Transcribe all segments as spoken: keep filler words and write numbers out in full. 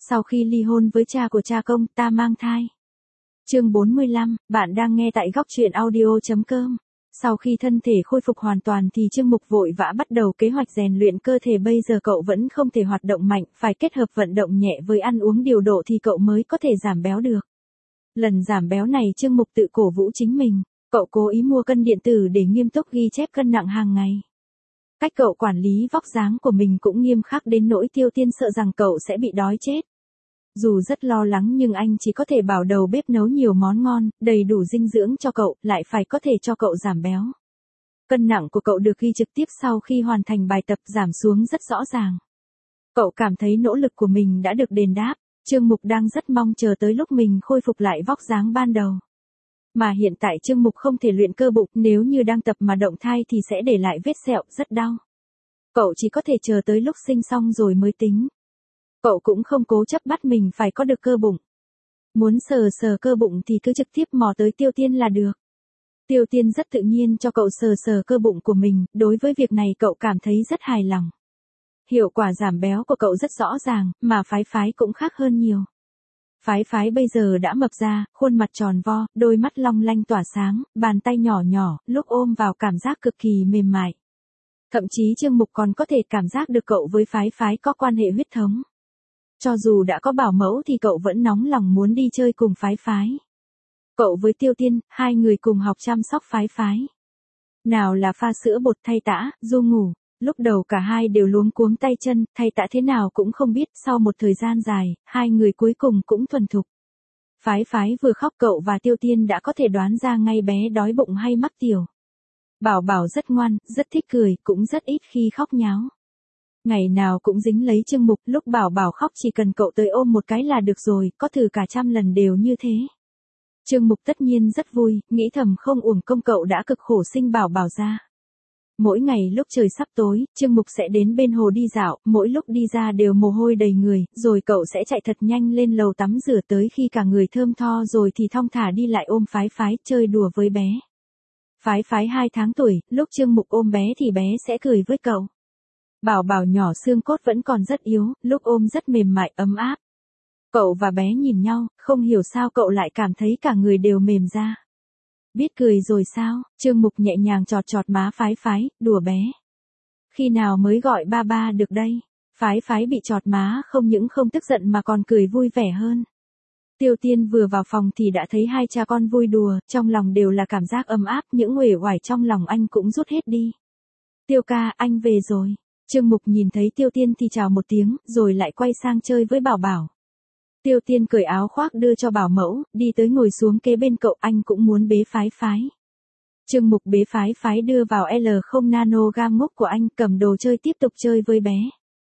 Sau khi ly hôn với cha của cha công, ta mang thai. Chương bốn mươi lăm, bạn đang nghe tại góc truyện audio chấm com. Sau khi thân thể khôi phục hoàn toàn thì Trương Mục vội vã bắt đầu kế hoạch rèn luyện cơ thể. Bây giờ cậu vẫn không thể hoạt động mạnh, phải kết hợp vận động nhẹ với ăn uống điều độ thì cậu mới có thể giảm béo được. Lần giảm béo này Trương Mục tự cổ vũ chính mình, cậu cố ý mua cân điện tử để nghiêm túc ghi chép cân nặng hàng ngày. Cách cậu quản lý vóc dáng của mình cũng nghiêm khắc đến nỗi Tiêu Tiên sợ rằng cậu sẽ bị đói chết. Dù rất lo lắng nhưng anh chỉ có thể bảo đầu bếp nấu nhiều món ngon, đầy đủ dinh dưỡng cho cậu, lại phải có thể cho cậu giảm béo. Cân nặng của cậu được ghi trực tiếp sau khi hoàn thành bài tập, giảm xuống rất rõ ràng. Cậu cảm thấy nỗ lực của mình đã được đền đáp. Trương Mục đang rất mong chờ tới lúc mình khôi phục lại vóc dáng ban đầu. Mà hiện tại Trương Mục không thể luyện cơ bụng, nếu như đang tập mà động thai thì sẽ để lại vết sẹo, rất đau. Cậu chỉ có thể chờ tới lúc sinh xong rồi mới tính. Cậu cũng không cố chấp bắt mình phải có được cơ bụng. Muốn sờ sờ cơ bụng thì cứ trực tiếp mò tới Tiêu Tiên là được. Tiêu Tiên rất tự nhiên cho cậu sờ sờ cơ bụng của mình, đối với việc này cậu cảm thấy rất hài lòng. Hiệu quả giảm béo của cậu rất rõ ràng, mà Phái Phái cũng khác hơn nhiều. Phái Phái bây giờ đã mập ra, khuôn mặt tròn vo, đôi mắt long lanh tỏa sáng, bàn tay nhỏ nhỏ, lúc ôm vào cảm giác cực kỳ mềm mại. Thậm chí Trương Mục còn có thể cảm giác được cậu với Phái Phái có quan hệ huyết thống. Cho dù đã có bảo mẫu thì cậu vẫn nóng lòng muốn đi chơi cùng Phái Phái. Cậu với Tiêu Tiên, hai người cùng học chăm sóc Phái Phái. Nào là pha sữa bột, thay tã, du ngủ. Lúc đầu cả hai đều luống cuống tay chân, thay tã thế nào cũng không biết, sau một thời gian dài, hai người cuối cùng cũng thuần thục. Phái Phái vừa khóc cậu và Tiêu Tiên đã có thể đoán ra ngay bé đói bụng hay mắc tiểu. Bảo Bảo rất ngoan, rất thích cười, cũng rất ít khi khóc nháo. Ngày nào cũng dính lấy Trương Mục, lúc Bảo Bảo khóc chỉ cần cậu tới ôm một cái là được rồi, có thử cả trăm lần đều như thế. Trương Mục tất nhiên rất vui, nghĩ thầm không uổng công cậu đã cực khổ sinh Bảo Bảo ra. Mỗi ngày lúc trời sắp tối, Trương Mục sẽ đến bên hồ đi dạo, mỗi lúc đi ra đều mồ hôi đầy người, rồi cậu sẽ chạy thật nhanh lên lầu tắm rửa, tới khi cả người thơm tho rồi thì thong thả đi lại ôm Phái Phái, chơi đùa với bé. Phái Phái hai tháng tuổi, lúc Trương Mục ôm bé thì bé sẽ cười với cậu. Bảo Bảo nhỏ xương cốt vẫn còn rất yếu, lúc ôm rất mềm mại, ấm áp. Cậu và bé nhìn nhau, không hiểu sao cậu lại cảm thấy cả người đều mềm ra. Biết cười rồi sao? Trương Mục nhẹ nhàng chọt chọt má Phái Phái, đùa bé. Khi nào mới gọi ba ba được đây? Phái Phái bị chọt má không những không tức giận mà còn cười vui vẻ hơn. Tiêu Tiên vừa vào phòng thì đã thấy hai cha con vui đùa, trong lòng đều là cảm giác ấm áp, những uể oải trong lòng anh cũng rút hết đi. Tiêu ca, anh về rồi. Trương Mục nhìn thấy Tiêu Tiên thì chào một tiếng, rồi lại quay sang chơi với Bảo Bảo. Tiêu Tiên cởi áo khoác đưa cho bảo mẫu, đi tới ngồi xuống kế bên cậu, anh cũng muốn bế Phái Phái. Trương Mục bế Phái Phái đưa vào L không nano gam ngốc của anh, cầm đồ chơi tiếp tục chơi với bé.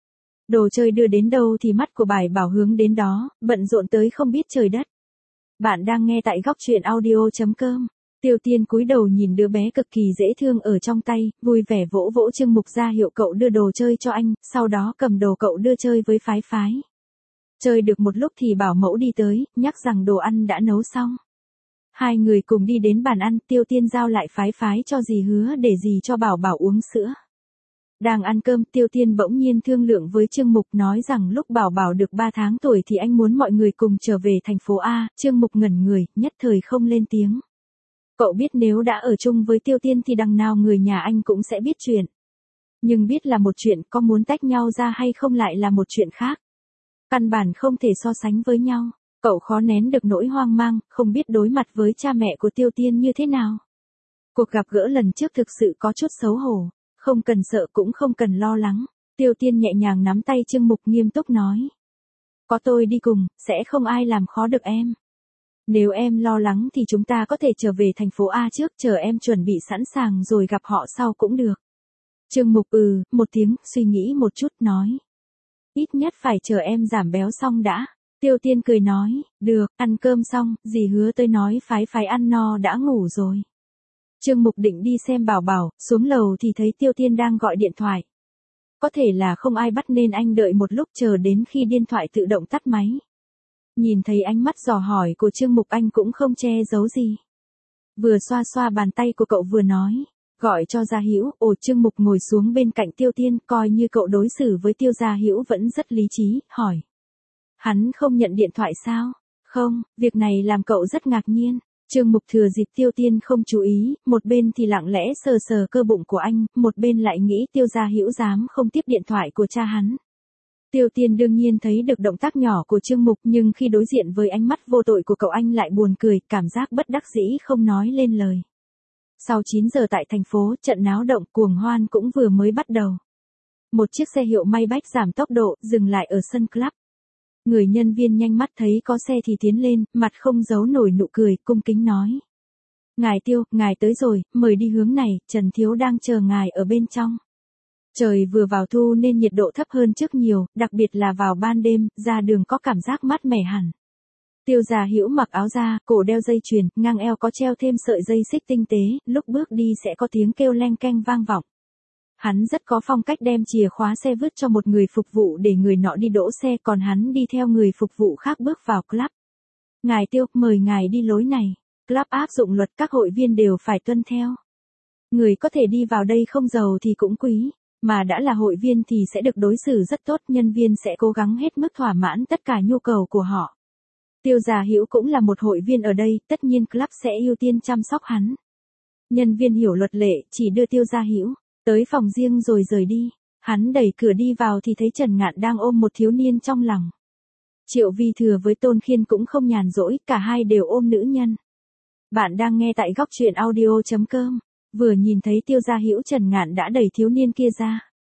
Đồ chơi đưa đến đâu thì mắt của Bảo Bảo hướng đến đó, bận rộn tới không biết trời đất. Bạn đang nghe tại góc truyện audio chấm com. Tiêu Tiên cúi đầu nhìn đứa bé cực kỳ dễ thương ở trong tay, vui vẻ vỗ vỗ Trương Mục ra hiệu cậu đưa đồ chơi cho anh, sau đó cầm đồ cậu đưa chơi với Phái Phái. Chơi được một lúc thì bảo mẫu đi tới, nhắc rằng đồ ăn đã nấu xong. Hai người cùng đi đến bàn ăn, Tiêu Tiên giao lại Phái Phái cho dì Hứa để dì cho Bảo Bảo uống sữa. Đang ăn cơm, Tiêu Tiên bỗng nhiên thương lượng với Trương Mục, nói rằng lúc Bảo Bảo được ba tháng tuổi thì anh muốn mọi người cùng trở về thành phố A. Trương Mục ngẩn người, nhất thời không lên tiếng. Cậu biết nếu đã ở chung với Tiêu Tiên thì đằng nào người nhà anh cũng sẽ biết chuyện. Nhưng biết là một chuyện, có muốn tách nhau ra hay không lại là một chuyện khác. Căn bản không thể so sánh với nhau. Cậu khó nén được nỗi hoang mang, không biết đối mặt với cha mẹ của Tiêu Tiên như thế nào. Cuộc gặp gỡ lần trước thực sự có chút xấu hổ. Không cần sợ cũng không cần lo lắng. Tiêu Tiên nhẹ nhàng nắm tay Trương Mục nghiêm túc nói. Có tôi đi cùng, sẽ không ai làm khó được em. Nếu em lo lắng thì chúng ta có thể trở về thành phố A trước, chờ em chuẩn bị sẵn sàng rồi gặp họ sau cũng được. Trương Mục ừ, một tiếng, suy nghĩ một chút nói. Ít nhất phải chờ em giảm béo xong đã. Tiêu Tiên cười nói, được, ăn cơm xong, dì Hứa tới nói Phái Phái ăn no đã ngủ rồi. Trương Mục định đi xem Bảo Bảo, xuống lầu thì thấy Tiêu Tiên đang gọi điện thoại. Có thể là không ai bắt nên anh đợi một lúc chờ đến khi điện thoại tự động tắt máy. Nhìn thấy ánh mắt dò hỏi của Trương Mục anh cũng không che giấu gì. Vừa xoa xoa bàn tay của cậu vừa nói, gọi cho Gia Hữu. Ồ, Trương Mục ngồi xuống bên cạnh Tiêu Tiên, coi như cậu đối xử với Tiêu Gia Hữu vẫn rất lý trí, hỏi. Hắn không nhận điện thoại sao? Không, việc này làm cậu rất ngạc nhiên. Trương Mục thừa dịp Tiêu Tiên không chú ý, một bên thì lặng lẽ sờ sờ cơ bụng của anh, một bên lại nghĩ Tiêu Gia Hữu dám không tiếp điện thoại của cha hắn. Tiêu Tiên đương nhiên thấy được động tác nhỏ của Trương Mục, nhưng khi đối diện với ánh mắt vô tội của cậu anh lại buồn cười, cảm giác bất đắc dĩ không nói lên lời. Sau chín giờ tại thành phố, trận náo động cuồng hoan cũng vừa mới bắt đầu. Một chiếc xe hiệu Maybach giảm tốc độ, dừng lại ở sân club. Người nhân viên nhanh mắt thấy có xe thì tiến lên, mặt không giấu nổi nụ cười, cung kính nói. Ngài Tiêu, ngài tới rồi, mời đi hướng này, Trần Thiếu đang chờ ngài ở bên trong. Trời vừa vào thu nên nhiệt độ thấp hơn trước nhiều, đặc biệt là vào ban đêm, ra đường có cảm giác mát mẻ hẳn. Tiêu Gia Hữu mặc áo da, cổ đeo dây chuyền, ngang eo có treo thêm sợi dây xích tinh tế, lúc bước đi sẽ có tiếng kêu leng keng vang vọng. Hắn rất có phong cách đem chìa khóa xe vứt cho một người phục vụ để người nọ đi đỗ xe, còn hắn đi theo người phục vụ khác bước vào club. Ngài Tiêu, mời ngài đi lối này. Club áp dụng luật các hội viên đều phải tuân theo. Người có thể đi vào đây không giàu thì cũng quý, mà đã là hội viên thì sẽ được đối xử rất tốt, nhân viên sẽ cố gắng hết mức thỏa mãn tất cả nhu cầu của họ. Tiêu Gia Hữu cũng là một hội viên ở đây, tất nhiên club sẽ ưu tiên chăm sóc hắn. Nhân viên hiểu luật lệ, chỉ đưa Tiêu Gia Hữu tới phòng riêng rồi rời đi. Hắn đẩy cửa đi vào thì thấy Trần Ngạn đang ôm một thiếu niên trong lòng. Triệu Vi Thừa với Tôn Khiên cũng không nhàn rỗi, cả hai đều ôm nữ nhân. Bạn đang nghe tại góc truyện audio chấm com. Vừa nhìn thấy Tiêu Gia Hữu, Trần Ngạn đã đẩy thiếu niên kia ra.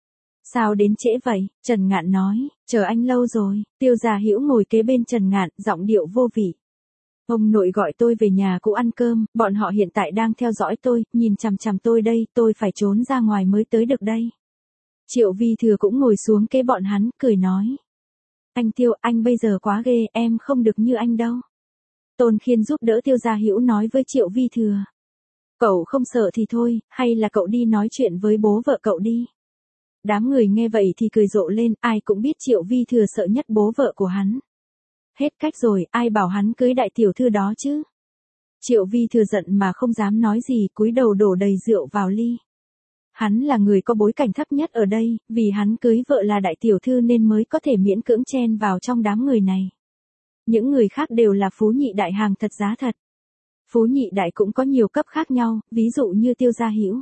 Sao đến trễ vậy? Trần Ngạn nói, chờ anh lâu rồi. Tiêu Gia Hữu ngồi kế bên Trần Ngạn, giọng điệu vô vị. Ông nội gọi tôi về nhà cũ ăn cơm, bọn họ hiện tại đang theo dõi tôi, nhìn chằm chằm tôi đây, tôi phải trốn ra ngoài mới tới được đây. Triệu Vi Thừa cũng ngồi xuống kế bọn hắn, cười nói. Anh Tiêu, anh bây giờ quá ghê, em không được như anh đâu. Tôn Khiên giúp đỡ Tiêu Gia Hữu nói với Triệu Vi Thừa. Cậu không sợ thì thôi, hay là cậu đi nói chuyện với bố vợ cậu đi. Đám người nghe vậy thì cười rộ lên, ai cũng biết Triệu Vi Thừa sợ nhất bố vợ của hắn. Hết cách rồi, ai bảo hắn cưới đại tiểu thư đó chứ. Triệu Vi Thừa giận mà không dám nói gì, cúi đầu đổ đầy rượu vào ly. Hắn là người có bối cảnh thấp nhất ở đây, vì hắn cưới vợ là đại tiểu thư nên mới có thể miễn cưỡng chen vào trong đám người này. Những người khác đều là phú nhị đại hàng thật giá thật. Phú nhị đại cũng có nhiều cấp khác nhau, ví dụ như Tiêu Gia Hữu.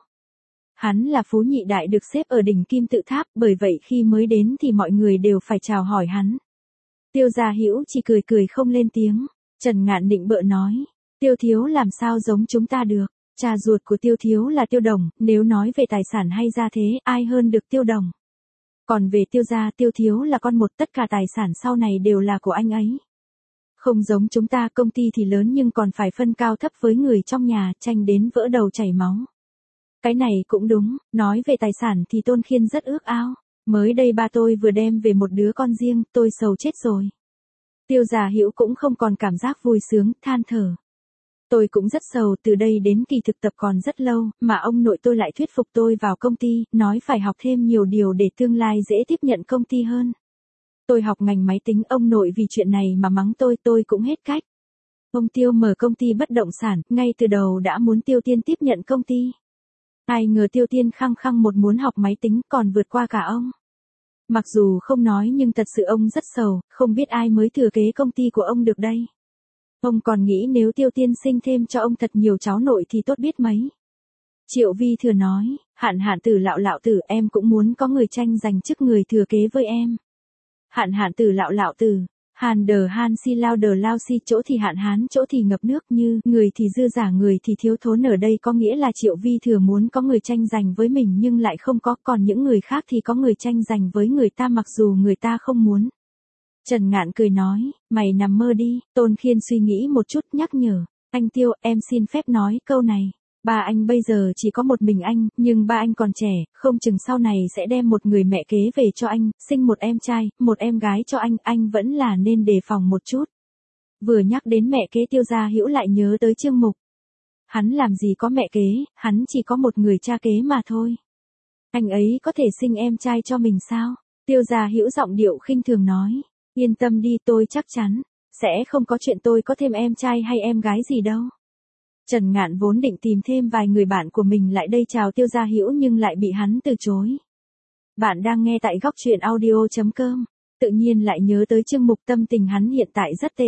Hắn là phú nhị đại được xếp ở đỉnh kim tự tháp, bởi vậy khi mới đến thì mọi người đều phải chào hỏi hắn. Tiêu Gia Hữu chỉ cười cười không lên tiếng. Trần Ngạn nịnh bợ nói, Tiêu thiếu làm sao giống chúng ta được, cha ruột của Tiêu thiếu là Tiêu Đồng, nếu nói về tài sản hay gia thế, ai hơn được Tiêu Đồng. Còn về Tiêu gia, Tiêu thiếu là con một, tất cả tài sản sau này đều là của anh ấy. Không giống chúng ta, công ty thì lớn nhưng còn phải phân cao thấp với người trong nhà, tranh đến vỡ đầu chảy máu. Cái này cũng đúng, nói về tài sản thì Tôn Khiên rất ước ao. Mới đây ba tôi vừa đem về một đứa con riêng, tôi sầu chết rồi. Tiêu Gia Hữu cũng không còn cảm giác vui sướng, than thở. Tôi cũng rất sầu, từ đây đến kỳ thực tập còn rất lâu, mà ông nội tôi lại thuyết phục tôi vào công ty, nói phải học thêm nhiều điều để tương lai dễ tiếp nhận công ty hơn. Tôi học ngành máy tính, ông nội vì chuyện này mà mắng tôi, tôi cũng hết cách. Ông Tiêu mở công ty bất động sản, ngay từ đầu đã muốn Tiêu Tiên tiếp nhận công ty. Ai ngờ Tiêu Tiên khăng khăng một muốn học máy tính còn vượt qua cả ông. Mặc dù không nói nhưng thật sự ông rất sầu, không biết ai mới thừa kế công ty của ông được đây. Ông còn nghĩ nếu Tiêu Tiên sinh thêm cho ông thật nhiều cháu nội thì tốt biết mấy. Triệu Vi Thừa nói, Hạn Hạn Tử Lạo Lạo Tử, em cũng muốn có người tranh giành chức người thừa kế với em. Hạn Hạn Tử Lạo Lạo Tử, Hàn đờ Han si lao đờ lao si, chỗ thì hạn hán, chỗ thì ngập nước, như người thì dư giả, người thì thiếu thốn, ở đây có nghĩa là Triệu Vi Thừa muốn có người tranh giành với mình nhưng lại không có, còn những người khác thì có người tranh giành với người ta mặc dù người ta không muốn. Trần Ngạn cười nói, mày nằm mơ đi. Tôn Khiên suy nghĩ một chút nhắc nhở, anh Tiêu, em xin phép nói câu này. Ba anh bây giờ chỉ có một mình anh, nhưng ba anh còn trẻ, không chừng sau này sẽ đem một người mẹ kế về cho anh, sinh một em trai, một em gái cho anh, anh vẫn là nên đề phòng một chút. Vừa nhắc đến mẹ kế, Tiêu Gia Hữu lại nhớ tới Trương Mục. Hắn làm gì có mẹ kế, hắn chỉ có một người cha kế mà thôi. Anh ấy có thể sinh em trai cho mình sao? Tiêu Gia Hữu giọng điệu khinh thường nói, yên tâm đi, tôi chắc chắn sẽ không có chuyện tôi có thêm em trai hay em gái gì đâu. Trần Ngạn vốn định tìm thêm vài người bạn của mình lại đây chào Tiêu Gia Hữu nhưng lại bị hắn từ chối. Bạn đang nghe tại góc truyện audio chấm com. tự nhiên lại nhớ tới Trương Mục, tâm tình hắn hiện tại rất tệ.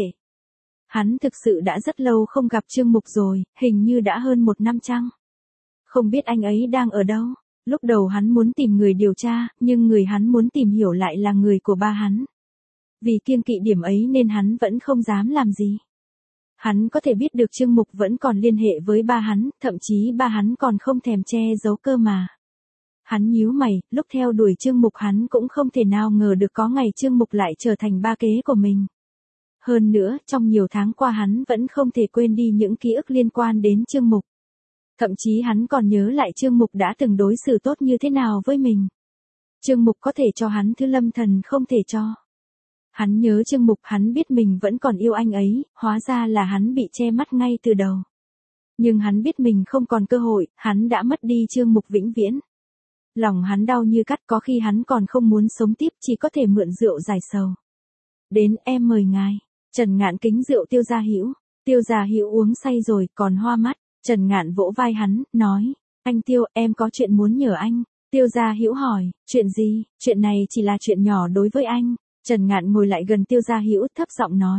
Hắn thực sự đã rất lâu không gặp Trương Mục rồi, hình như đã hơn một năm chăng. Không biết anh ấy đang ở đâu. Lúc đầu hắn muốn tìm người điều tra, nhưng người hắn muốn tìm hiểu lại là người của ba hắn. Vì kiêng kỵ điểm ấy nên hắn vẫn không dám làm gì. Hắn có thể biết được Trương Mục vẫn còn liên hệ với ba hắn, thậm chí ba hắn còn không thèm che giấu cơ mà. Hắn nhíu mày, lúc theo đuổi Trương Mục hắn cũng không thể nào ngờ được có ngày Trương Mục lại trở thành ba kế của mình. Hơn nữa, trong nhiều tháng qua hắn vẫn không thể quên đi những ký ức liên quan đến Trương Mục. Thậm chí hắn còn nhớ lại Trương Mục đã từng đối xử tốt như thế nào với mình. Trương Mục có thể cho hắn thứ Lâm Thần không thể cho. Hắn nhớ Trương Mục, hắn biết mình vẫn còn yêu anh ấy, hóa ra là hắn bị che mắt ngay từ đầu. Nhưng hắn biết mình không còn cơ hội, hắn đã mất đi Trương Mục vĩnh viễn. Lòng hắn đau như cắt, có khi hắn còn không muốn sống tiếp, chỉ có thể mượn rượu giải sầu. Đến, em mời ngài. Trần Ngạn kính rượu Tiêu Gia Hữu. Tiêu Gia Hữu uống say rồi, còn hoa mắt. Trần Ngạn vỗ vai hắn, nói, anh Tiêu, em có chuyện muốn nhờ anh. Tiêu Gia Hữu hỏi, chuyện gì? Chuyện này chỉ là chuyện nhỏ đối với anh. Trần Ngạn ngồi lại gần Tiêu Gia Hữu, thấp giọng nói,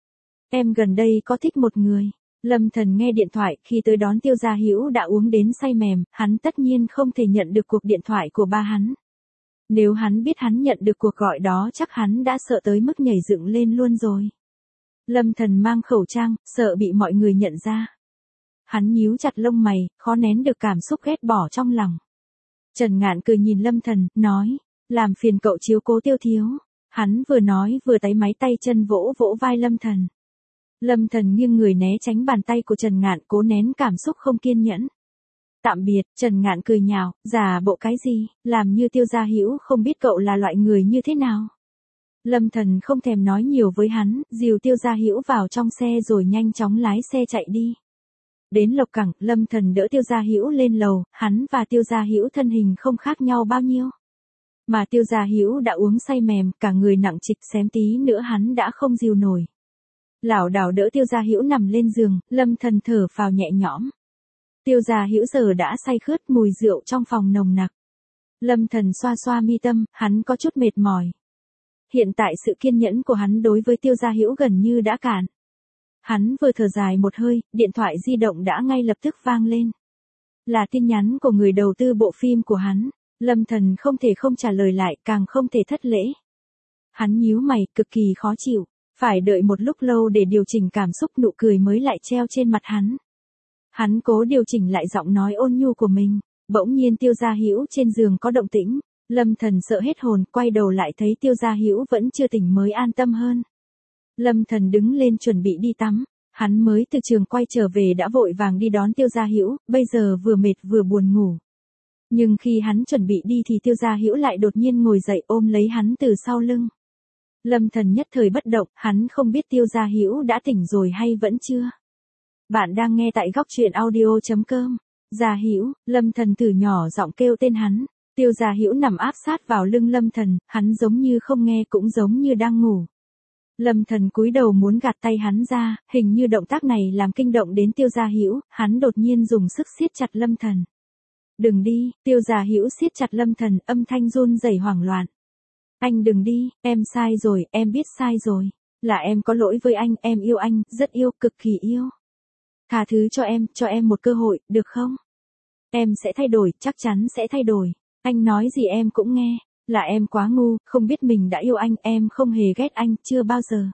em gần đây có thích một người. Lâm Thần nghe điện thoại, khi tới đón Tiêu Gia Hữu đã uống đến say mềm, hắn tất nhiên không thể nhận được cuộc điện thoại của ba hắn. Nếu hắn biết hắn nhận được cuộc gọi đó chắc hắn đã sợ tới mức nhảy dựng lên luôn rồi. Lâm Thần mang khẩu trang, sợ bị mọi người nhận ra. Hắn nhíu chặt lông mày, khó nén được cảm xúc ghét bỏ trong lòng. Trần Ngạn cười nhìn Lâm Thần, nói, làm phiền cậu chiếu cố Tiêu thiếu. Hắn vừa nói vừa táy máy tay chân vỗ vỗ vai Lâm Thần. Lâm Thần nghiêng người né tránh bàn tay của Trần Ngạn, cố nén cảm xúc không kiên nhẫn. Tạm biệt, Trần Ngạn cười nhạo, giả bộ cái gì, làm như Tiêu Gia Hữu không biết cậu là loại người như thế nào. Lâm Thần không thèm nói nhiều với hắn, dìu Tiêu Gia Hữu vào trong xe rồi nhanh chóng lái xe chạy đi. Đến Lộc Cảng, Lâm Thần đỡ Tiêu Gia Hữu lên lầu, hắn và Tiêu Gia Hữu thân hình không khác nhau bao nhiêu. Mà Tiêu Gia Hữu đã uống say mềm, cả người nặng trịch, xém tí nữa hắn đã không dìu nổi. Lảo đảo đỡ Tiêu Gia Hữu nằm lên giường, Lâm Thần thở phào nhẹ nhõm. Tiêu Gia Hữu giờ đã say khướt, mùi rượu trong phòng nồng nặc. Lâm Thần xoa xoa mi tâm, hắn có chút mệt mỏi. Hiện tại sự kiên nhẫn của hắn đối với Tiêu Gia Hữu gần như đã cạn. Hắn vừa thở dài một hơi, điện thoại di động đã ngay lập tức vang lên. Là tin nhắn của người đầu tư bộ phim của hắn. Lâm Thần không thể không trả lời lại, càng không thể thất lễ. Hắn nhíu mày, cực kỳ khó chịu. Phải đợi một lúc lâu để điều chỉnh cảm xúc, nụ cười mới lại treo trên mặt hắn. Hắn cố điều chỉnh lại giọng nói ôn nhu của mình. Bỗng nhiên Tiêu Gia Hữu trên giường có động tĩnh. Lâm Thần sợ hết hồn, quay đầu lại thấy Tiêu Gia Hữu vẫn chưa tỉnh mới an tâm hơn. Lâm Thần đứng lên chuẩn bị đi tắm. Hắn mới từ trường quay trở về đã vội vàng đi đón Tiêu Gia Hữu, bây giờ vừa mệt vừa buồn ngủ. Nhưng khi hắn chuẩn bị đi thì Tiêu Gia Hữu lại đột nhiên ngồi dậy ôm lấy hắn từ sau lưng. Lâm Thần nhất thời bất động, hắn không biết Tiêu Gia Hữu đã tỉnh rồi hay vẫn chưa. Bạn đang nghe tại góc truyện audio chấm com. Gia Hữu, Lâm Thần từ nhỏ giọng kêu tên hắn. Tiêu Gia Hữu nằm áp sát vào lưng Lâm Thần, hắn giống như không nghe cũng giống như đang ngủ. Lâm Thần cúi đầu muốn gạt tay hắn ra, hình như động tác này làm kinh động đến Tiêu Gia Hữu, hắn đột nhiên dùng sức siết chặt Lâm Thần. Đừng đi, Tiêu Gia Hữu siết chặt Lâm Thần, âm thanh run rẩy hoảng loạn. Anh đừng đi, em sai rồi, em biết sai rồi. Là em có lỗi với anh, em yêu anh, rất yêu, cực kỳ yêu. Tha thứ cho em, cho em một cơ hội, được không? Em sẽ thay đổi, chắc chắn sẽ thay đổi. Anh nói gì em cũng nghe. Là em quá ngu, không biết mình đã yêu anh, em không hề ghét anh, chưa bao giờ.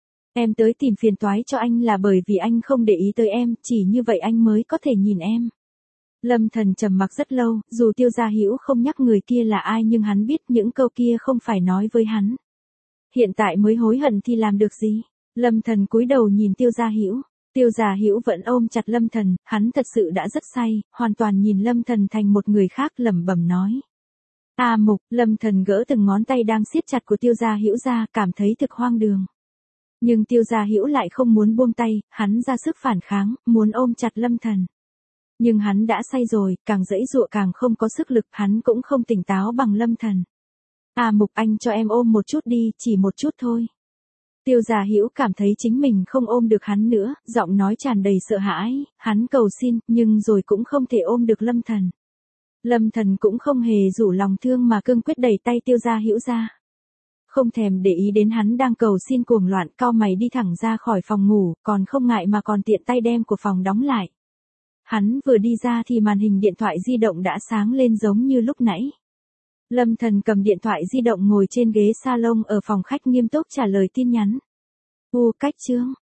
Em tới tìm phiền toái cho anh là bởi vì anh không để ý tới em, chỉ như vậy anh mới có thể nhìn em. Lâm Thần trầm mặc rất lâu, dù Tiêu Gia Hữu không nhắc người kia là ai nhưng hắn biết những câu kia không phải nói với hắn. Hiện tại mới hối hận thì làm được gì? Lâm Thần cúi đầu nhìn Tiêu Gia Hữu. Tiêu Gia Hữu vẫn ôm chặt Lâm Thần, hắn thật sự đã rất say, hoàn toàn nhìn Lâm Thần thành một người khác, lẩm bẩm nói. A Mục, Lâm Thần gỡ từng ngón tay đang siết chặt của Tiêu Gia Hữu ra, cảm thấy thực hoang đường. Nhưng Tiêu Gia Hữu lại không muốn buông tay, hắn ra sức phản kháng, muốn ôm chặt Lâm Thần. Nhưng hắn đã say rồi, càng giãy giụa càng không có sức lực, hắn cũng không tỉnh táo bằng Lâm Thần. A Mục, anh cho em ôm một chút đi, chỉ một chút thôi. Tiêu Gia Hữu cảm thấy chính mình không ôm được hắn nữa, giọng nói tràn đầy sợ hãi, hắn cầu xin, nhưng rồi cũng không thể ôm được Lâm Thần. Lâm Thần cũng không hề rủ lòng thương mà cương quyết đẩy tay Tiêu Gia Hữu ra. Không thèm để ý đến hắn đang cầu xin cuồng loạn, cau mày đi thẳng ra khỏi phòng ngủ, còn không ngại mà còn tiện tay đem của phòng đóng lại. Hắn vừa đi ra thì màn hình điện thoại di động đã sáng lên giống như lúc nãy. Lâm Thần cầm điện thoại di động ngồi trên ghế salon ở phòng khách nghiêm túc trả lời tin nhắn. U cách chương,